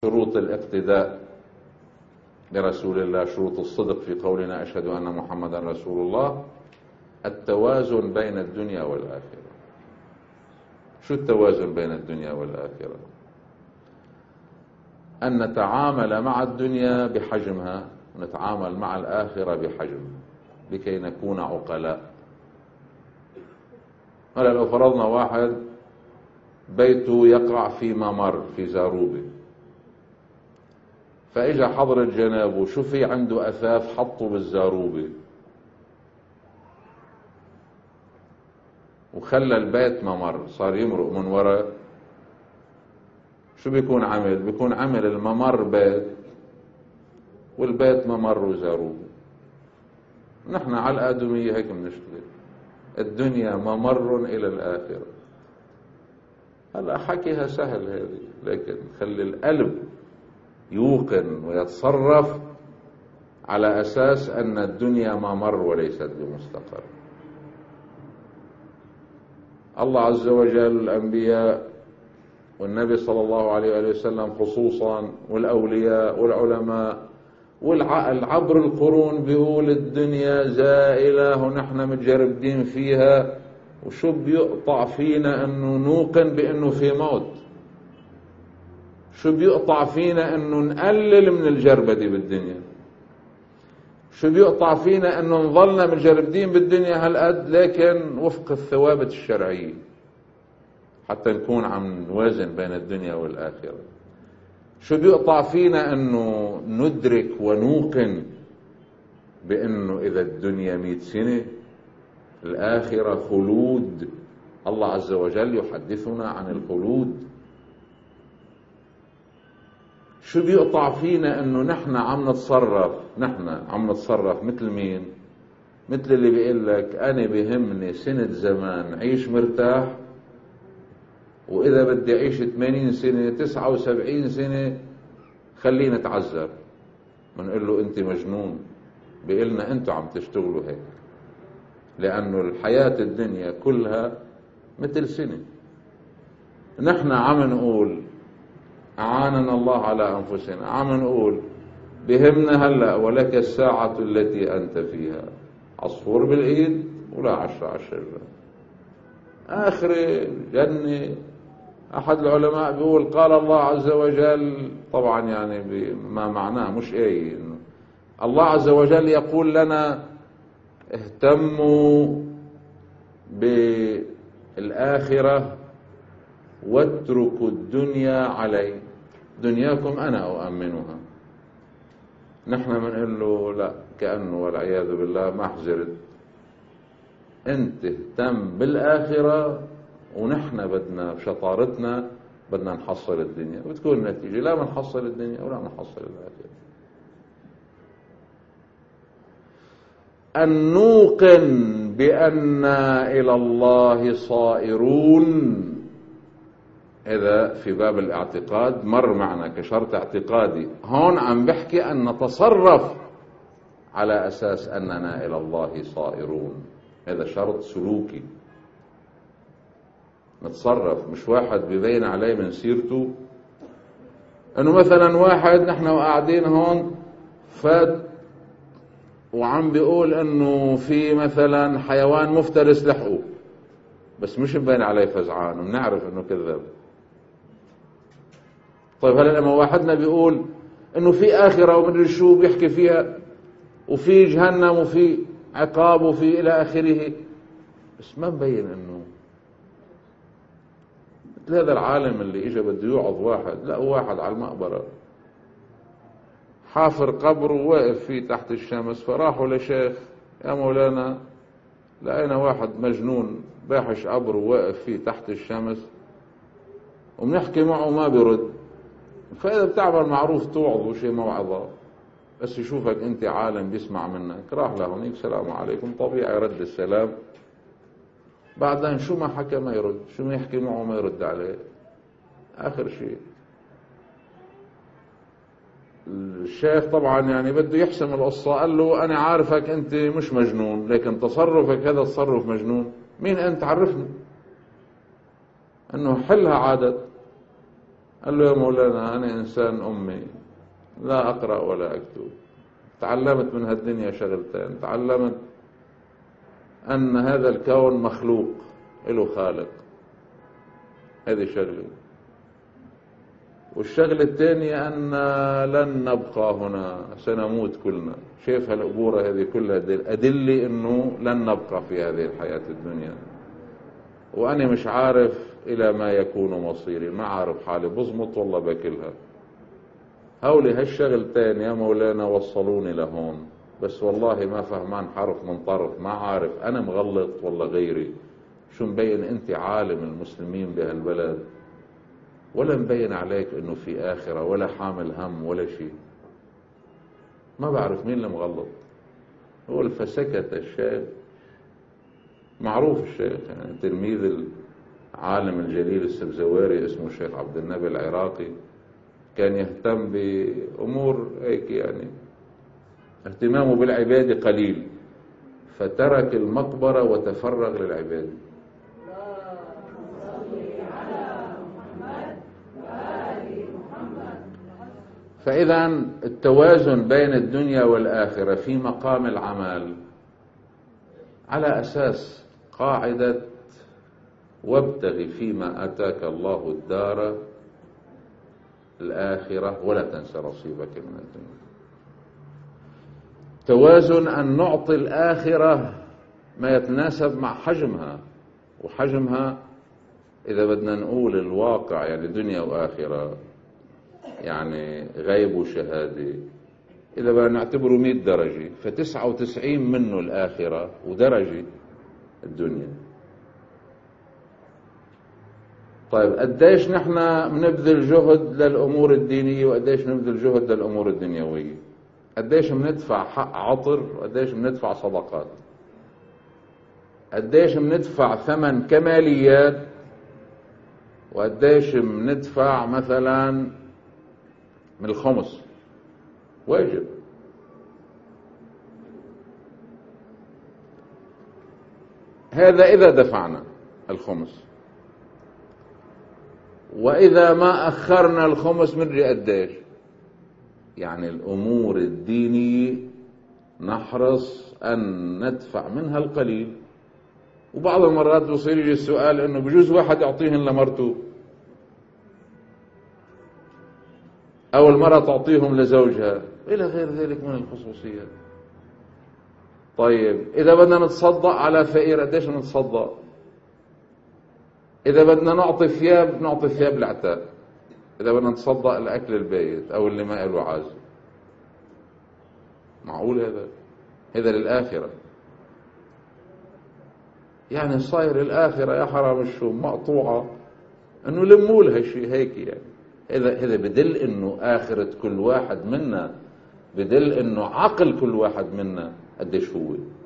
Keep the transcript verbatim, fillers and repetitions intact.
شروط الاقتداء برسول الله، شروط الصدق في قولنا أشهد أن محمدا رسول الله، التوازن بين الدنيا والآخرة. شو التوازن بين الدنيا والآخرة؟ أن نتعامل مع الدنيا بحجمها ونتعامل مع الآخرة بحجمها لكي نكون عقلاء. هلا لو فرضنا واحد بيته يقع في ممر في زاروبة، فإجا حضرة جنابه شو في عنده أثاث حطه بالزاروبة وخلى البيت ممر، صار يمرق من وراء، شو بيكون عمل؟ بيكون عمل الممر بيت والبيت ممر وزاروبة. نحن على الآدمية هيك بنشتغل، الدنيا ممر إلى الآخرة. هلا حكيها سهل هذه، لكن خلي القلب يوقن ويتصرف على أساس أن الدنيا ممر وليست بمستقر. الله عز وجل الأنبياء والنبي صلى الله عليه وآله وسلم خصوصا والأولياء والعلماء والعبر القرون بيقول الدنيا زائلة ونحن متجربين فيها، وشو بيقطع فينا انه نوقن بانه في موت؟ شو بيقطع فينا انه نقلل من الجربة دي بالدنيا؟ شو بيقطع فينا انه نظلنا متجربين بالدنيا هالقد لكن وفق الثوابت الشرعية حتى نكون عم نوازن بين الدنيا والآخرة؟ شو بيقطع فينا انه ندرك ونوقن بانه اذا الدنيا مئة سنة الآخرة خلود؟ الله عز وجل يحدثنا عن الخلود. شو بيقطع فينا انه نحن عم نتصرف نحن عم نتصرف مثل مين؟ مثل اللي بيقول لك انا بهمني سنة زمان عيش مرتاح، واذا بدي اعيش ثمانين سنة تسعة وسبعين سنة خليني اتعذب. بنقول له انت مجنون، بيقلنا انتوا عم تشتغلوا هيك، لانه الحياة الدنيا كلها مثل سنة. نحن عم نقول أعاننا الله على أنفسنا، عم نقول بهمنا هلأ ولك الساعة التي أنت فيها، عصفور بالإيد ولا عشرة على الشجرة. آخر جنة. أحد العلماء بيقول قال الله عز وجل، طبعا يعني بما معناه مش ايه، إنه الله عز وجل يقول لنا اهتموا بالآخرة واتركوا الدنيا علي، دنياكم أنا أؤمنها. نحن بنقول له لا، كأنه والعياذ بالله ما حزرت، انت اهتم بالآخرة ونحن بدنا بشطارتنا بدنا نحصل الدنيا، وتكون النتيجة لا بنحصل الدنيا ولا بنحصل الآخرة. أن نوقن بأننا إلى الله صائرون، إذا في باب الاعتقاد مر معنا كشرط اعتقادي، هون عم بحكي أن نتصرف على أساس أننا إلى الله صائرون، هذا شرط سلوكي. نتصرف، مش واحد بيبين عليه من سيرته أنه مثلا واحد نحن وقاعدين هون فات وعم بيقول أنه في مثلا حيوان مفترس لحقه، بس مش مبين عليه فزعان وبنعرف أنه كذب. طيب هلا لما واحدنا بيقول انه في آخرة ومدري شو بيحكي فيها وفي جهنم وفي عقاب وفي الى اخره، بس ما مبين انه مثل هذا العالم اللي اجى بده يوعظ واحد، لا واحد على المقبرة حافر قبر وواقف فيه تحت الشمس، فراحوا لشيخ يا مولانا لقينا واحد مجنون باحش قبر وواقف فيه تحت الشمس وبنحكي معه ما بيرد. فإذا بتعمل معروف توعظ شيء موعظة، بس يشوفك انت عالم بيسمع منك، راح لهونيك سلام عليكم، طبيعي رد السلام، بعدين شو ما حكى ما يرد، شو ما يحكي معه ما يرد عليه. آخر شيء الشيخ طبعا يعني بده يحسم القصة، قال له أنا عارفك أنت مش مجنون، لكن تصرفك هذا تصرف مجنون. مين أنت؟ عرفني. أنه حلها عادة، قال له يا مولانا أنا إنسان أمي، لا أقرأ ولا أكتب، تعلمت من هالدنيا شغلتين، تعلمت أن هذا الكون مخلوق له خالق، هذه شغلة، والشغلة الثانية أن لن نبقى هنا، سنموت كلنا. شايف هالأمور هذه كلها أدلة أنه لن نبقى في هذه الحياة الدنيا، وأنا مش عارف إلى ما يكون مصيري، ما عارف حالي بزمط والله باكلها. هولي هالشغلتين يا مولانا وصلوني لهون، بس والله ما فهمان حرف من طرف، ما عارف أنا مغلط ولا غيري. شو مبين أنت عالم المسلمين بهالبلد، ولا مبين عليك أنه في آخرة، ولا حامل هم ولا شيء. ما بعرف مين اللي مغلط. هو فسكت الشيخ، معروف الشيخ يعني تلميذ العالم الجليل السبزواري اسمه الشيخ عبد النبي العراقي، كان يهتم بأمور هيك يعني، اهتمامه بالعبادة قليل، فترك المقبرة وتفرغ للعبادة. فإذا التوازن بين الدنيا والآخرة في مقام العمل على أساس قاعدة وابتغ فيما آتاك الله الدار الآخرة ولا تنس نصيبك من الدنيا. توازن أن نعطي الآخرة ما يتناسب مع حجمها، وحجمها إذا بدنا نقول الواقع يعني دنيا وآخرة، يعني غيب وشهادة، إذا بدنا نعتبره مئة درجة، فتسعة وتسعين منه الآخرة ودرجة الدنيا. طيب قديش نحن بنبذل جهد للأمور الدينية وقديش بنبذل جهد للأمور الدنيوية؟ قديش بندفع حق عطر وقديش بندفع صدقات؟ قديش بندفع ثمن كماليات وقديش بندفع مثلا من الخمس؟ واجب. هذا إذا دفعنا الخمس، وإذا ما أخرنا الخمس مدري قديش. يعني الأمور الدينية نحرص أن ندفع منها القليل، وبعض المرات بصير يجي السؤال إنه بجوز واحد يعطيهن لمرته، أو المرأة تعطيهم لزوجها، إلى غير ذلك من الخصوصيات. طيب إذا بدنا نتصدق على فقير قديش نتصدق؟ إذا بدنا نعطي ثياب نعطي ثياب العتاق، إذا بدنا نتصدق الأكل البيت أو اللي ما له عازم. معقول هذا؟ هذا للآخرة. يعني صاير الآخرة يا حرام الشوم مقطوعة إنه لموا لها شيء هيك يعني. هذا هذا بدل إنه آخرة كل واحد منا، بدل إنه عقل كل واحد منا قديش هو.